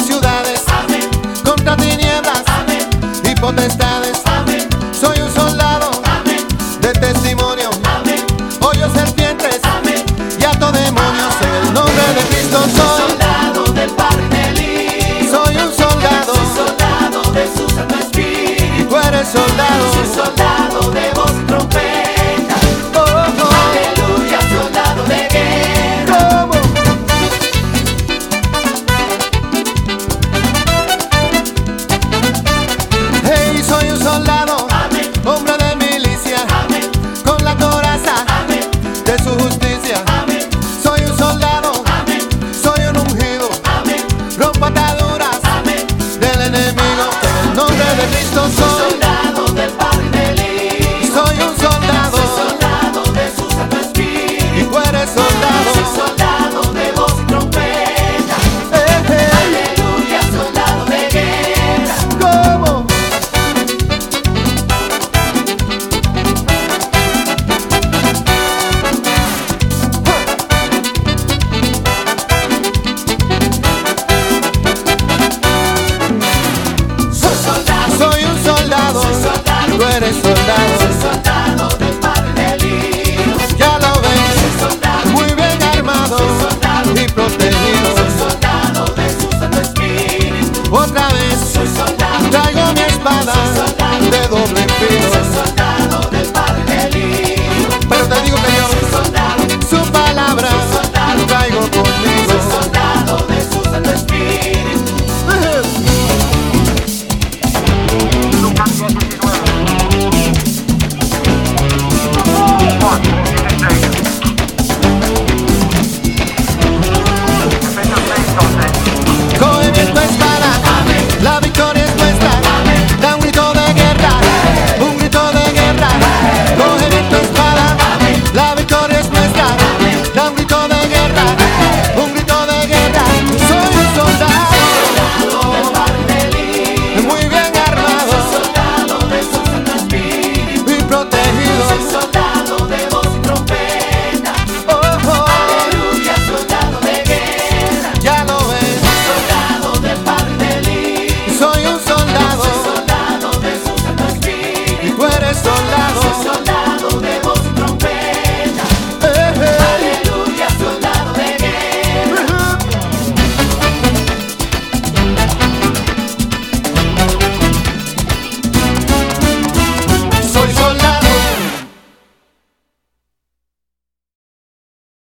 ciudades, amén, contra tinieblas amén, y potestades. amén, Soy un soldado amén, de testimonio, amén, hoyo serpientes amén. y ato demonios. En el nombre de Cristo soy. Soldado del Padre del Hijo, Soy un soldado soy soldado de su Santo Espíritu, y tú eres soldado. soy soldado de voz y trompeta, Oh, oh, aleluya, soldado de guerra. ¿cómo? Hey, soy un soldado, Amén, hombre de milicia, amén, con la coraza amén, de su justicia. amén, Soy un soldado, amén, soy un ungido, amén, rompo ataduras amén. del enemigo. En el nombre de Cristo soy. Soldado del Padre del Hijo, Soy un soldado soy soldado de su Santo Espíritu, y tú eres soy soldado. soldado de voz y trompeta, Hey, aleluya, soldado de guerra. ¿cómo? Soy soldado, Soy un soldado, soy soldado, tú eres soldado. soy soldado del Padre del Hijo, Ya lo ves, soy soldado, muy bien armado soy soldado, y protegido. soy soldado de su Santo Espíritu, Otra vez soy soldado, traigo mi espada